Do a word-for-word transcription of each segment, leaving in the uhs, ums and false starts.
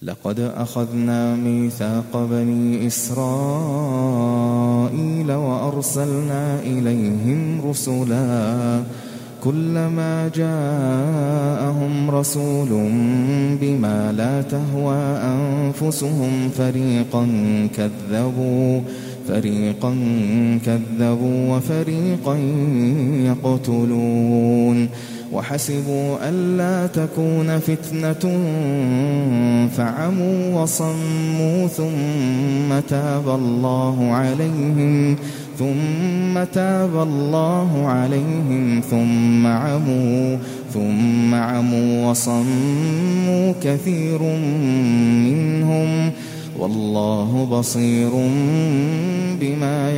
لقد أخذنا ميثاق بني إسرائيل وأرسلنا إليهم رسلا كلما جاءهم رسول بما لا تهوى أنفسهم فريقا كذبوا فريقا كذبوا وفريقا يقتلون وحسبوا ألا تكون فتنة فعموا وصموا ثم تاب الله عليهم ثم تاب الله عليهم ثم عموا ثم عموا وصموا كثير منهم والله بصير بما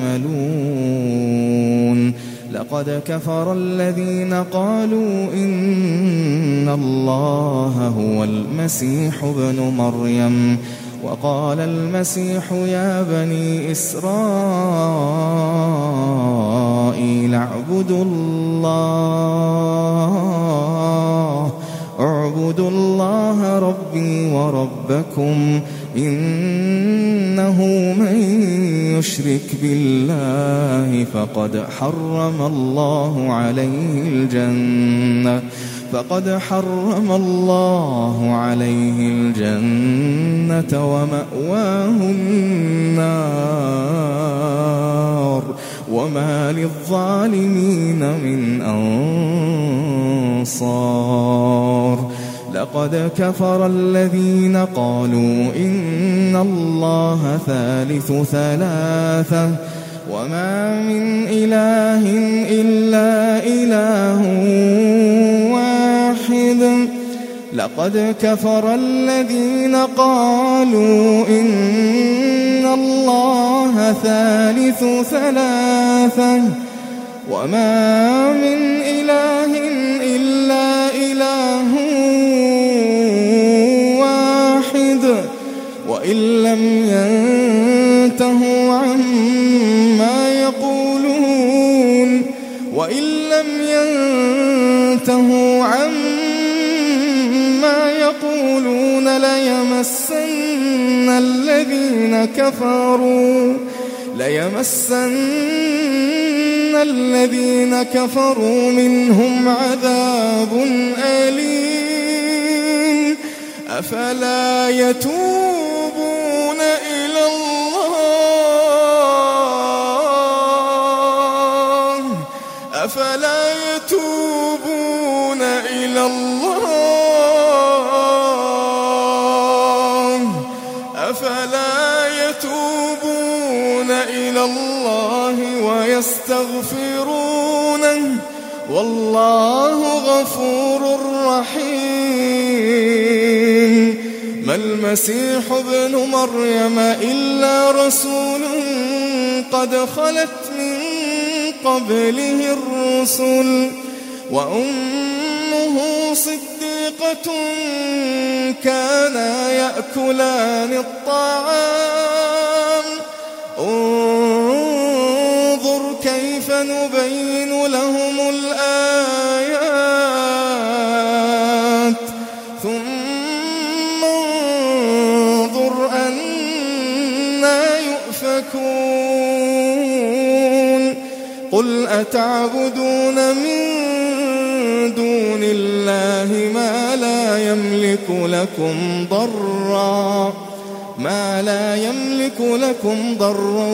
يعملون. لقد كفر الذين قالوا إن الله هو المسيح ابن مريم وقال المسيح يا بني إسرائيل اعبدوا الله اعبدوا الله ربي وربكم إنه من يشرك بالله فقد حرم الله عليه الجنة فقد حرم الله عليه الجنة ومأواه النار وما للظالمين من أنصار. لقد كفر الذين قالوا إن الله ثالث ثلاثة وما من إله إلا إله واحد. لقد كفر الذين قالوا إن الله ثالث ثلاثة وما من إله إلا إله واحد وإن لم ينتهوا عما يقولون وإن لم ينتهوا عما يقولون ليمسن الذين كفروا ليمسن الذين كفروا منهم عذاب أليم. أفلا يتوبون إلى الله أفلا يتوبون إلى الله أفلا يتوبون إلى الله ويستغفرونه والله غفور رحيم. ما المسيح ابن مريم إلا رسول قد خلت من قبله الرسل وأمه صديقة كانا يأكلان الطعام انظر كيف نبين لهم الآيات ثم انظر أنى يؤفكون. قل أتعبدون من دون الله ما لا يملك لكم ضرا ما لا يملك لكم ضرا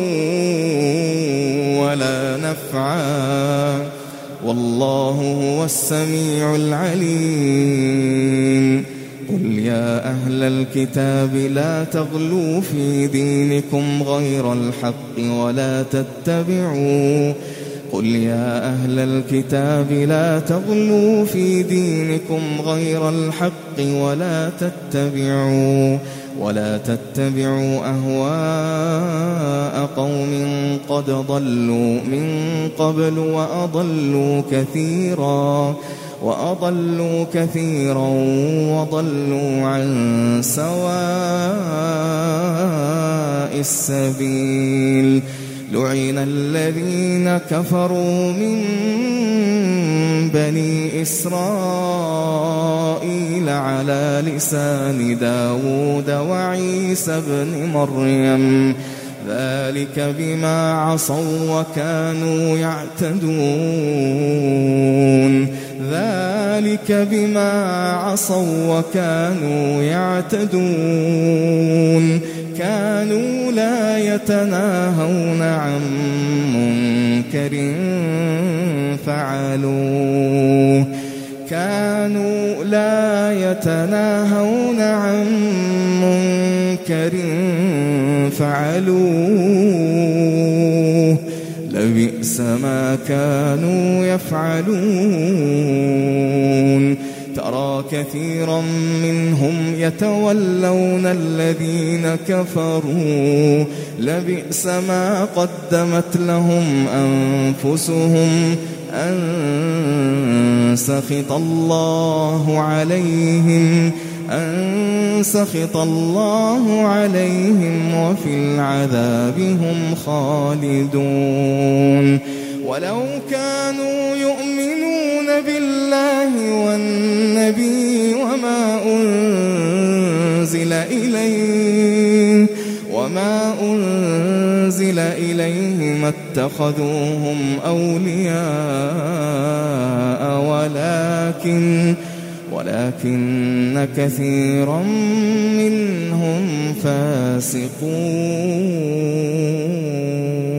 ولا نفعا والله هو السميع العليم. قل يا أهل الكتاب لا تغلوا في دينكم غير الحق ولا تتبعوا قل يا أهل الكتاب لا تغلوا في دينكم غير الحق ولا تتبعوا ولا تتبعوا أهواء قوم قد ضلوا من قبل وأضلوا كثيرا وأضلوا كثيرا وضلوا عن سواء السبيل. لعن الذين كفروا من بني إسرائيل على لسان داود وعيسى بن مريم ذلك بما عصوا وكانوا يعتدون ذلك بما عصوا وكانوا يعتدون كانوا لا يتناهون عن منكر فعلوه كانوا لا يتناهون عن منكر فعلوه لبئس ما كانوا يفعلون ترى كثيرا منهم يتولون الذين كفروا لبئس ما قدمت لهم أنفسهم أن سخط الله عليهم أن سخط الله عليهم وفي العذاب هم خالدون ولو كانوا يؤمنون بالله والنبي وما أنزل إليه وما أنزل إليه ما اتخذوهم أولياء ولكن ولكن كثيرا منهم فاسقون